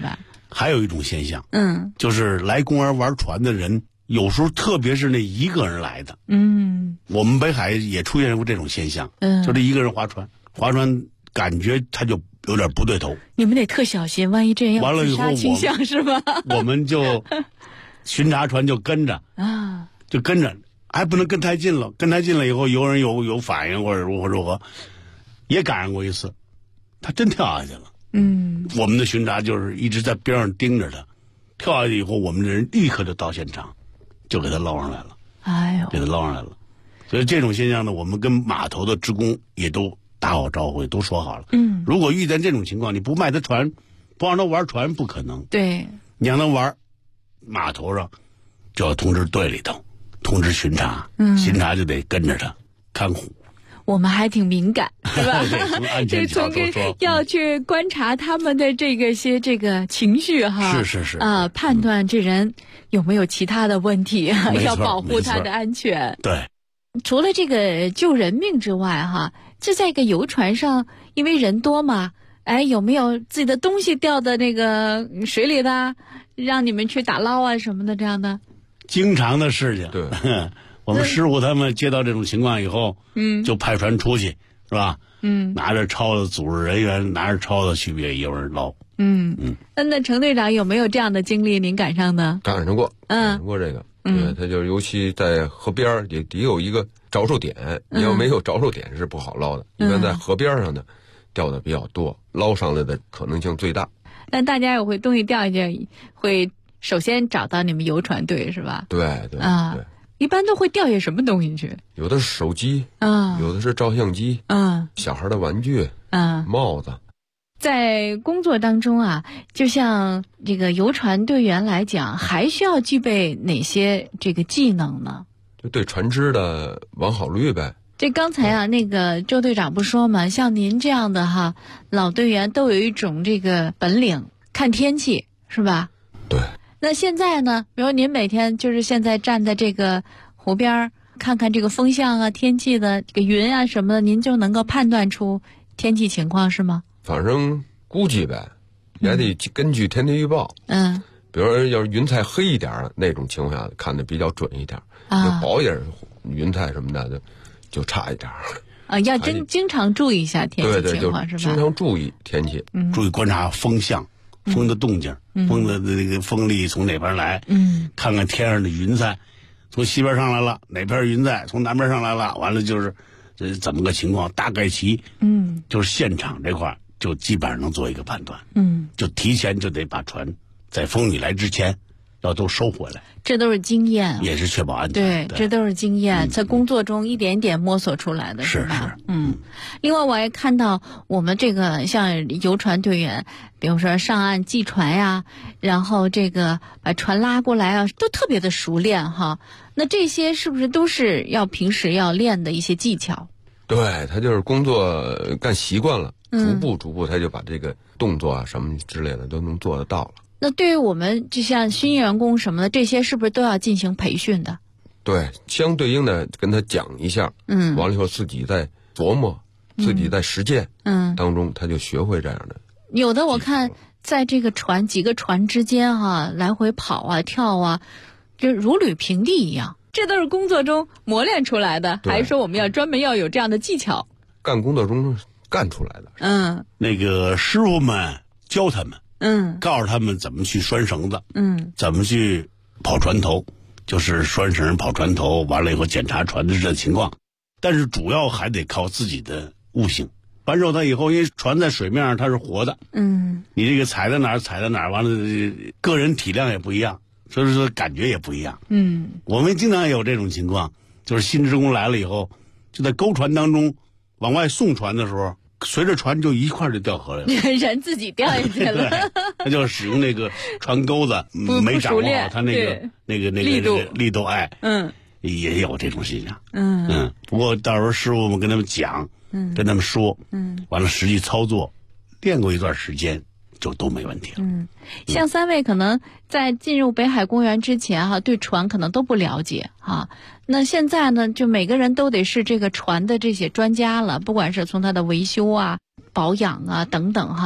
还有一种现象，就是来公园玩船的人，有时候特别是那一个人来的，我们北海也出现过这种现象，就这一个人划船感觉他就有点不对头。 你们得特小心，万一这样完了以后， 倾向是吧？ 我们就巡查船就跟着就跟着，还不能跟太近了，跟太近了以后，有人有反应或者如何，也赶上过一次，他真跳下去了。我们的巡查就是一直在边上盯着他，跳下去以后，我们的人立刻就到现场，就给他捞上来了。给他捞上来了。所以这种现象呢，我们跟码头的职工也都打好招呼，都说好了。如果遇见这种情况，你不卖他船，不让他玩船，不可能。 对， 你让他玩，码头上就要通知队里头，通知巡查，巡查就得跟着他看护。 我们还挺敏感，是吧？ 从安全角度说， 要去观察他们的这个情绪哈。 是判断这人有没有其他的问题，要保护他的安全。 对。 除了这个救人命之外哈，这在一个游船上，因为人多嘛，有没有自己的东西掉到那个水里的，让你们去打捞啊什么的这样的？ 经常的事情。 对。 我们师傅他们接到这种情况以后，就派船出去，是吧？拿着抄的组织人员拿着抄的去给有人捞。 那程队长有没有这样的经历？您赶上的？ 赶上过，这个。对，他就尤其在河边也得有一个着手点，你要没有着手点是不好捞的。一般在河边上呢，钓的比较多，捞上来的可能性最大。 但大家也会东西掉下去，会首先找到你们游船队是吧？ 对对。 一般都会掉下什么东西去？ 有的是手机有的是照相机小孩的玩具帽子。 在工作当中啊，就像这个游船队员来讲，还需要具备哪些这个技能呢？ 就对船只的完好率呗。 这刚才啊，那个周队长不说嘛，像您这样的哈老队员都有一种这个本领，看天气是吧？ 对。 那现在呢，比如您每天就是现在站在这个湖边，看看这个风向啊、天气的这个云啊什么的，您就能够判断出天气情况是吗？ 反正估计呗，也得根据天气预报。比如说要是云彩黑一点的那种情况下，看得比较准一点。要薄一点云彩什么的就差一点。 要经常注意一下天气情况，是吧？ 经常注意天气， 注意观察风向。风的动静，风的那个风力从哪边来？看看天上的云彩，从西边上来了，哪片云彩从南边上来了？完了就是这怎么个情况？大概齐，就是现场这块就基本上能做一个判断。就提前就得把船在风雨来之前要都收回来。 这都是经验， 也是确保安全。 对，这都是经验，在工作中一点一点摸索出来的， 是吧？另外我还看到我们这个像游船队员，比如说上岸系船呀，然后这个把船拉过来啊，都特别的熟练哈。那这些是不是都是要平时要练的一些技巧？ 对，他就是工作干习惯了，逐步他就把这个动作啊什么之类的都能做得到了。 那对于我们就像新员工什么的，这些是不是都要进行培训的？ 对，相对应的跟他讲一下，完了以后自己在琢磨，自己在实践，当中他就学会这样的。 有的我看在这个几个船之间来回跑啊跳啊，就如履平地一样。这都是工作中磨练出来的，还是说我们要专门要有这样的技巧？ 干工作中干出来的。 那个师傅们教他们。告诉他们怎么去拴绳子，怎么去跑船头，就是拴绳跑船头，完了以后检查船的这情况。但是主要还得靠自己的悟性。完之后它以后，因为船在水面上它是活的，你这个踩在哪儿，完了个人体量也不一样，所以说感觉也不一样。我们经常也有这种情况，就是新职工来了以后，就在钩船当中往外送船的时候。随着船就一块就掉河里了， 人自己掉下去了。 他就使用那个船钩子，没掌握好他那个力度，也有这种现象。不过到时候师傅们跟他们讲，跟他们说，完了实际操作，练过一段时间就都没问题了。 像三位可能在进入北海公园之前对船可能都不了解那现在呢，就每个人都得是这个船的这些专家了，不管是从它的维修啊、保养啊等等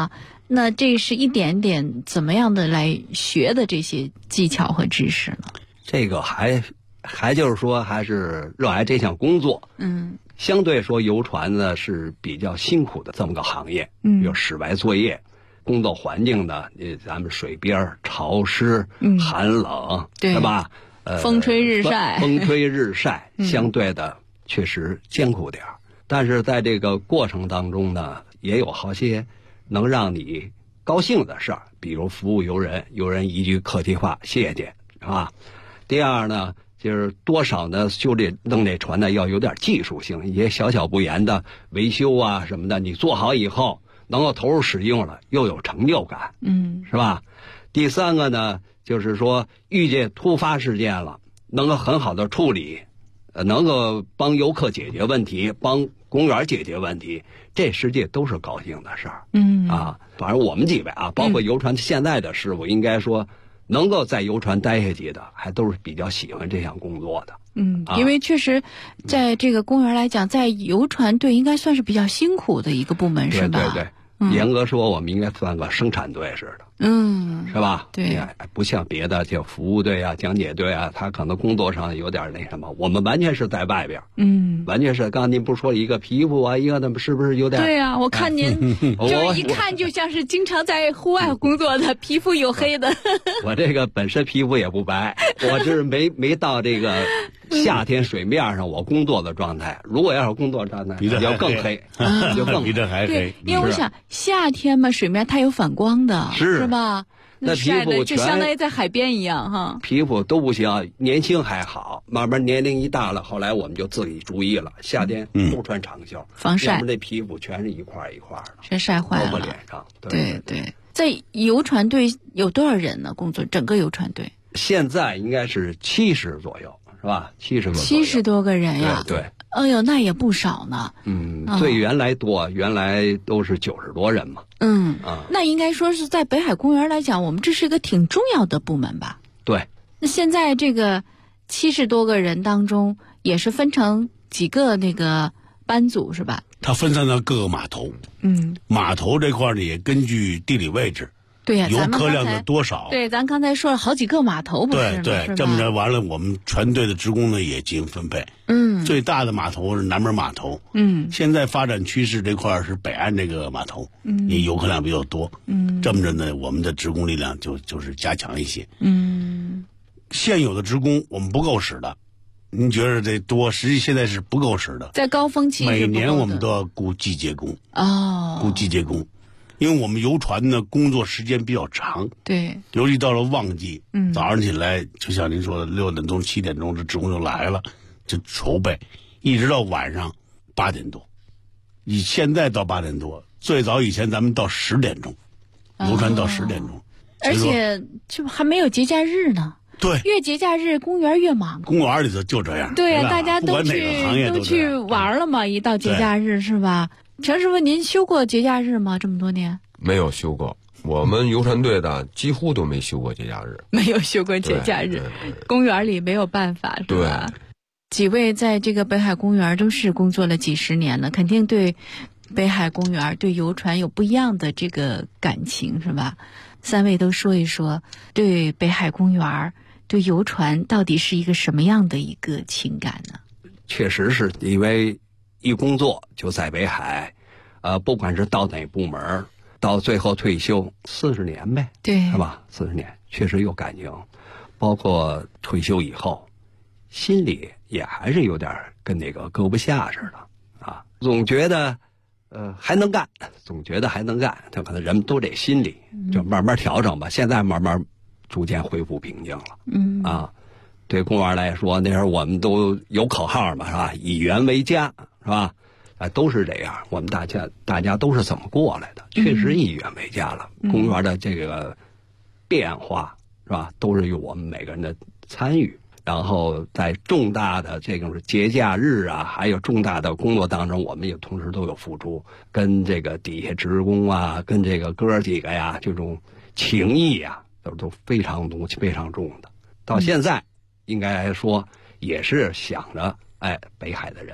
那这是一点点怎么样的来学的这些技巧和知识呢？ 这个还就是说还是热爱这项工作。相对说游船呢是比较辛苦的这么个行业，有室外作业，工作环境呢，咱们水边潮湿、寒冷， 对吧？ 风吹日晒， 风吹日晒，相对的确实艰苦点儿。但是在这个过程当中呢，也有好些能让你高兴的事儿，比如服务游人，游人一句客气话，谢谢，是吧？第二呢，就是多少呢，修这弄这船呢，要有点技术性，一些小小不言的维修啊什么的，你做好以后能够投入使用了，又有成就感，是吧？第三个呢，就是说遇见突发事件了，能够很好的处理，能够帮游客解决问题，帮公园解决问题，这世界都是高兴的事儿。反正我们几位啊，包括游船现在的师傅，应该说能够在游船待下去的，还都是比较喜欢这项工作的。 因为确实，在这个公园来讲，在游船队应该算是比较辛苦的一个部门，是吧？ 对。严格说，我们应该算个生产队似的，是吧？ 对， 不像别的就服务队啊、讲解队啊，他可能工作上有点那什么，我们完全是在外边，完全是。刚才您不是说一个皮肤啊，一个那么是不是有点？ 对啊，我看您就一看就像是经常在户外工作的，皮肤黝黑的。 我这个本身皮肤也不白，我是没到这个夏天水面上我工作的状态。如果要是工作状态，要更黑，就更比这还黑。 因为我想夏天嘛，水面它有反光的，是吧？ 那皮肤就相当于在海边一样哈。 皮肤都不行，年轻还好，慢慢年龄一大了，后来我们就自己注意了，夏天不穿长袖， 防晒， 要不这皮肤全是一块一块的， 全晒坏了， 包括脸上。 对。在游船队有多少人呢？工作整个游船队现在应该是70左右，是吧？70 多个人呀。 对。 哎呦，那也不少呢。 对，原来多，原来都是90多人嘛。 那应该说是在北海公园来讲，我们这是一个挺重要的部门吧？ 对。 那现在这个70多个人当中，也是分成几个那个班组是吧？ 它分散到各个码头。码头这块呢，也根据地理位置。 对呀， 游客量的多少？ 对，咱刚才说了好几个码头，不是？ 对，这么着完了，我们船队的职工呢也进行分配。最大的码头是南门码头。现在发展趋势这块是北岸这个码头。因为游客量比较多。这么着呢，我们的职工力量就是加强一些。现有的职工我们不够使的，您觉得这多？实际现在是不够使的。 在高峰期每年我们都要雇季节工。雇季节工。因为我们游船呢，工作时间比较长， 对， 尤其到了旺季，早上起来就像您说的6点钟、7点钟，这职工就来了，就筹备，一直到晚上8点多。以现在到8点多，最早以前咱们到10点钟，游船到10点钟， 而且就还没有节假日呢。 对， 越节假日公园越忙。 公园里头就这样。 对呀，大家都去玩了嘛，一到节假日是吧？陈师傅，您休过节假日吗？这么多年没有休过，我们游船队的几乎都没休过节假日， 没有休过节假日，公园里没有办法，是吧？几位在这个北海公园都是工作了几十年了，肯定对北海公园、对游船有不一样的这个感情，是吧？3位都说一说，对北海公园、对游船到底是一个什么样的一个情感呢？ 确实是因为一工作就在北海，不管是到哪部门，到最后退休40年呗， 对， 是吧？40年确实有感情，包括退休以后，心里也还是有点跟那个搁不下似的啊，总觉得还能干，他可能人们都得心理，就慢慢调整吧。现在慢慢逐渐恢复平静了。对公园来说，那时候我们都有口号嘛，是吧？以园为家，是吧？都是这样。我们大家都是怎么过来的？确实以园为家了。公园的这个变化，是吧？都是有我们每个人的参与。然后在重大的这种节假日啊，还有重大的工作当中，我们也同时都有付出，跟这个底下职工啊，跟这个哥几个呀，这种情谊呀，都非常重的。到现在，应该来说也是想着，北海的人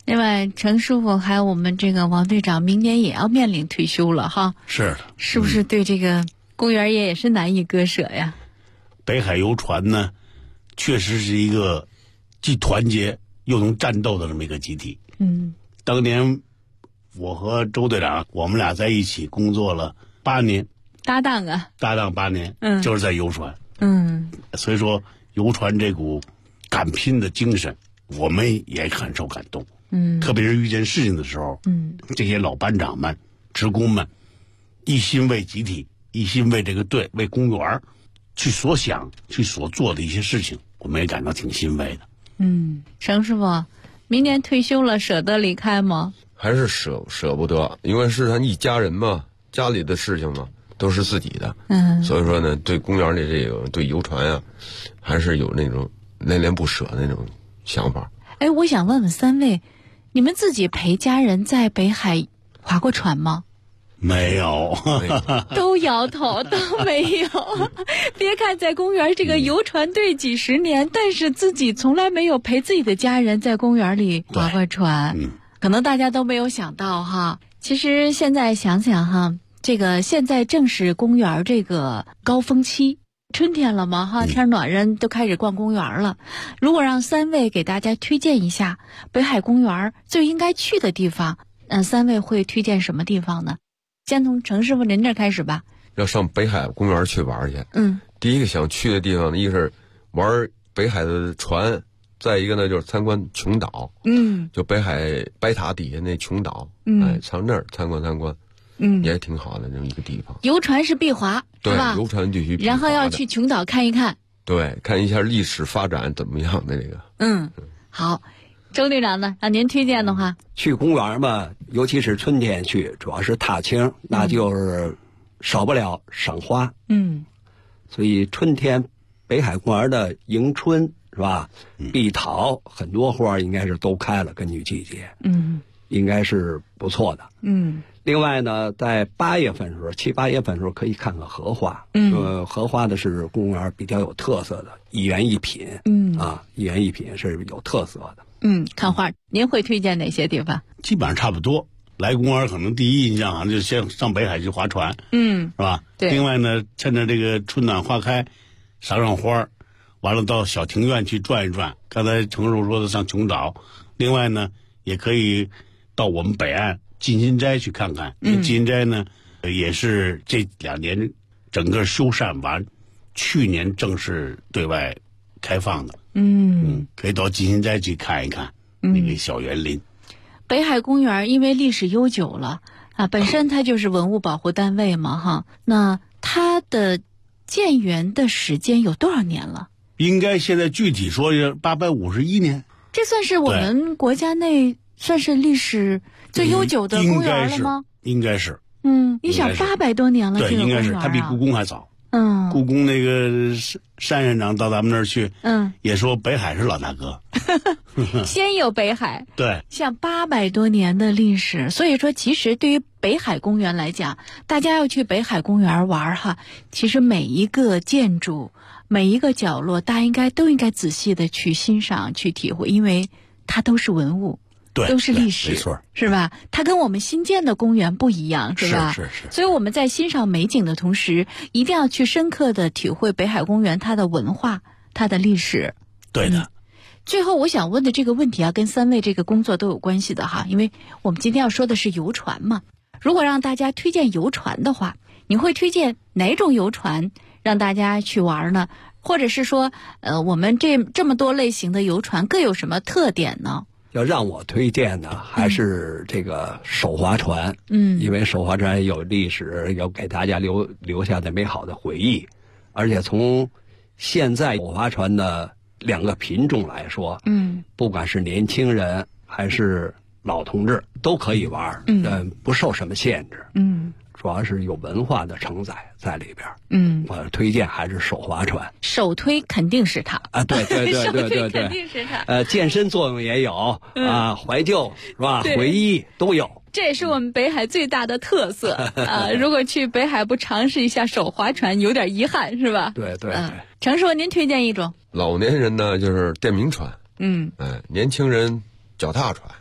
另外，程师傅还有我们这个王队长，明年也要面临退休了哈。 是的。 是不是对这个公园业也是难以割舍呀？ 北海游船呢，确实是一个既团结又能战斗的这么一个集体。当年我和周队长，我们俩在一起工作了8年， 搭档 8年，就是在游船。所以说游船这股敢拼的精神，我们也很受感动。特别是遇见事情的时候，这些老班长们、职工们，一心为集体，一心为这个队、为公园去所想、去所做的一些事情，我们也感到挺欣慰的。 程师傅，明年退休了，舍得离开吗？ 还是舍不得，因为是他一家人嘛，家里的事情嘛，都是自己的。所以说呢，对公园的这个对游船啊，还是有那种恋恋不舍那种想法。 哎，我想问问3位，你们自己陪家人在北海划过船吗？ 没有， 都摇头，都没有。别看在公园这个游船队几十年，但是自己从来没有陪自己的家人在公园里划过船。可能大家都没有想到哈。其实现在想想哈，这个现在正是公园这个高峰期，春天了嘛哈，天暖人都开始逛公园了。如果让3位给大家推荐一下北海公园最应该去的地方，3位会推荐什么地方呢？先从程师傅您这开始吧。 要上北海公园去玩去。第一个想去的地方呢，一个是玩北海的船，再一个呢就是参观琼岛。就北海白塔底下那琼岛，上那儿参观，也挺好的这么一个地方。 游船是必划， 对吧？ 游船必须必划的。 然后要去琼岛看一看。 对，看一下历史发展怎么样的这个。 好。周队长呢？让您推荐的话， 去公园嘛，尤其是春天去，主要是踏青，那就是少不了赏花。所以春天北海公园的迎春是吧？碧桃很多花应该是都开了，根据季节。应该是不错的。另外呢，在8月份的时候，7、8月份的时候可以看看荷花。荷花的是公园比较有特色的，一园一品。一园一品是有特色的。 看花，您会推荐哪些地方？ 基本上差不多。来公园可能第一印象就先上北海去划船，是吧？ 对。 另外呢，趁着这个春暖花开，赏花，完了到小庭院去转一转。刚才程师傅说的上琼岛，另外呢，也可以到我们北岸进新斋去看看。进新斋呢，也是这2年整个修缮完，去年正式对外开放的。可以到进新斋去看一看那个小园林。 北海公园因为历史悠久了本身它就是文物保护单位嘛哈。那它的建园的时间有多少年了？ 应该现在具体说是851年。 这算是我们国家内算是历史最悠久的公园了吗？ 应该是。 你想800多年了， 对， 这个公园应该是，它比故宫还早。故宫那个单院长到咱们那儿去，也说北海是老大哥。 先有北海， 对， 像800多年的历史，所以说其实对于北海公园来讲，大家要去北海公园玩哈，其实每一个建筑、每一个角落，大家都应该仔细的去欣赏、去体会，因为它都是文物。 对， 都是历史， 没错， 是吧？它跟我们新建的公园不一样，是吧？ 是。 所以我们在欣赏美景的同时，一定要去深刻的体会北海公园它的文化、它的历史。 对的。 最后我想问的这个问题跟3位这个工作都有关系的哈，因为我们今天要说的是游船嘛。如果让大家推荐游船的话，你会推荐哪种游船让大家去玩呢？或者是说，我们这么多类型的游船各有什么特点呢？ 要让我推荐呢，还是这个手划船。因为手划船有历史，有给大家留下的美好的回忆。而且从现在手划船的2个品种来说，不管是年轻人还是老同志都可以玩，不受什么限制。主要是有文化的承载在里边。我推荐还是手划船。 首推肯定是它啊，对， 首推肯定是它。 健身作用也有怀旧是吧？回忆都有。 这也是我们北海最大的特色如果去北海不尝试一下手划船，有点遗憾，是吧？ 对。 程师傅，您推荐一种？ 老年人呢，就是电瓶船。年轻人脚踏船。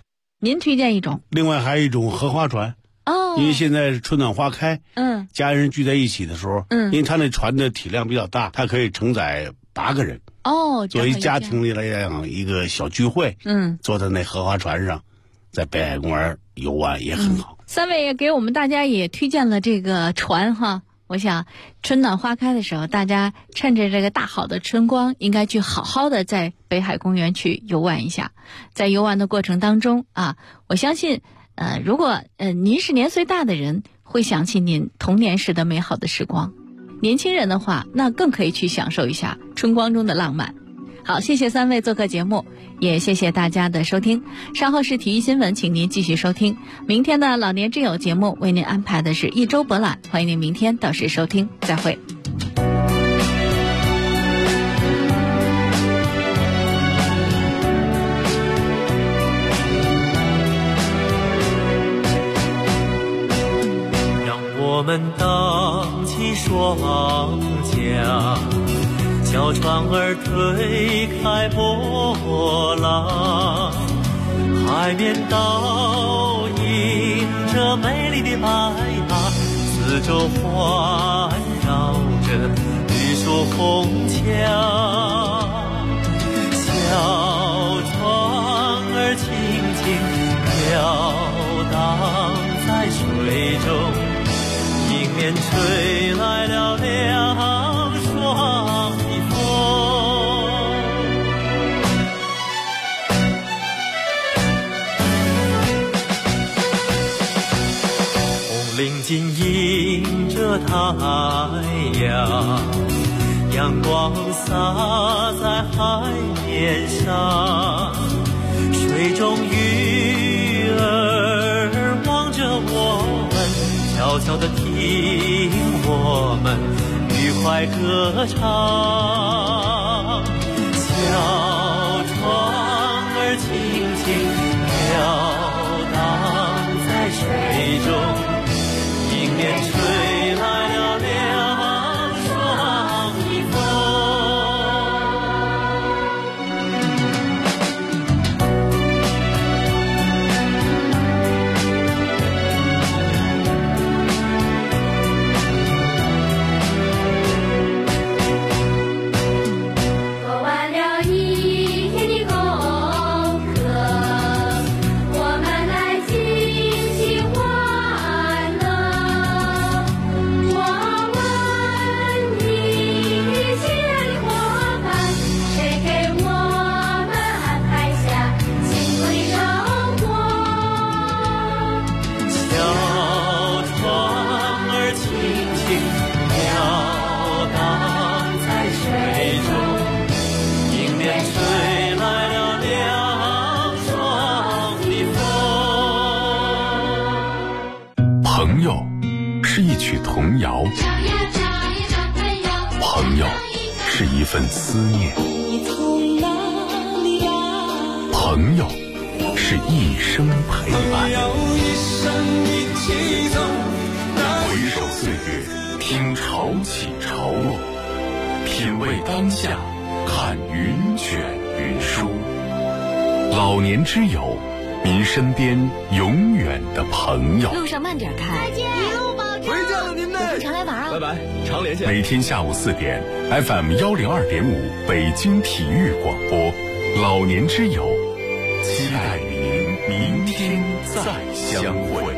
您推荐一种。 另外还有一种荷花船。哦，因为现在是春暖花开，家人聚在一起的时候，因为它那船的体量比较大，它可以承载8个人。哦，作为家庭里来讲一个小聚会，坐在那荷花船上，在北海公园游玩也很好。 3位也给我们大家也推荐了这个船哈。我想春暖花开的时候，大家趁着这个大好的春光，应该去好好的在北海公园去游玩一下。在游玩的过程当中啊，我相信如果您是年岁大的人，会想起您童年时的美好的时光；年轻人的话，那更可以去享受一下春光中的浪漫。好，谢谢3位做客节目，也谢谢大家的收听。稍后是体育新闻，请您继续收听。明天的老年之友节目为您安排的是一周博览，欢迎您明天到时收听，再会。 我们荡起双桨，小船儿推开波浪，海面倒映着美丽的白马，四周环绕着绿树红墙。小船儿轻轻飘荡在水中，迎面吹来了凉爽的风，红领巾映着太阳，阳光洒在海面上，水中鱼儿望着我们，悄悄地听我们愉快歌唱。小船儿轻轻飘荡在水中，迎面吹来了凉爽的风。 朋友是一曲童谣，朋友是一份思念，朋友是一生陪伴。回首岁月，听潮起潮落，品味当下，看云卷云舒。老年之友，您身边永远的朋友。 路上慢点开， 再见，一路保重。 回见了您呢， 常来玩啊！ 拜拜，常联系。 每天下午4点 ，FM 102.5北京体育广播，老年之友，期待与您明天再相会。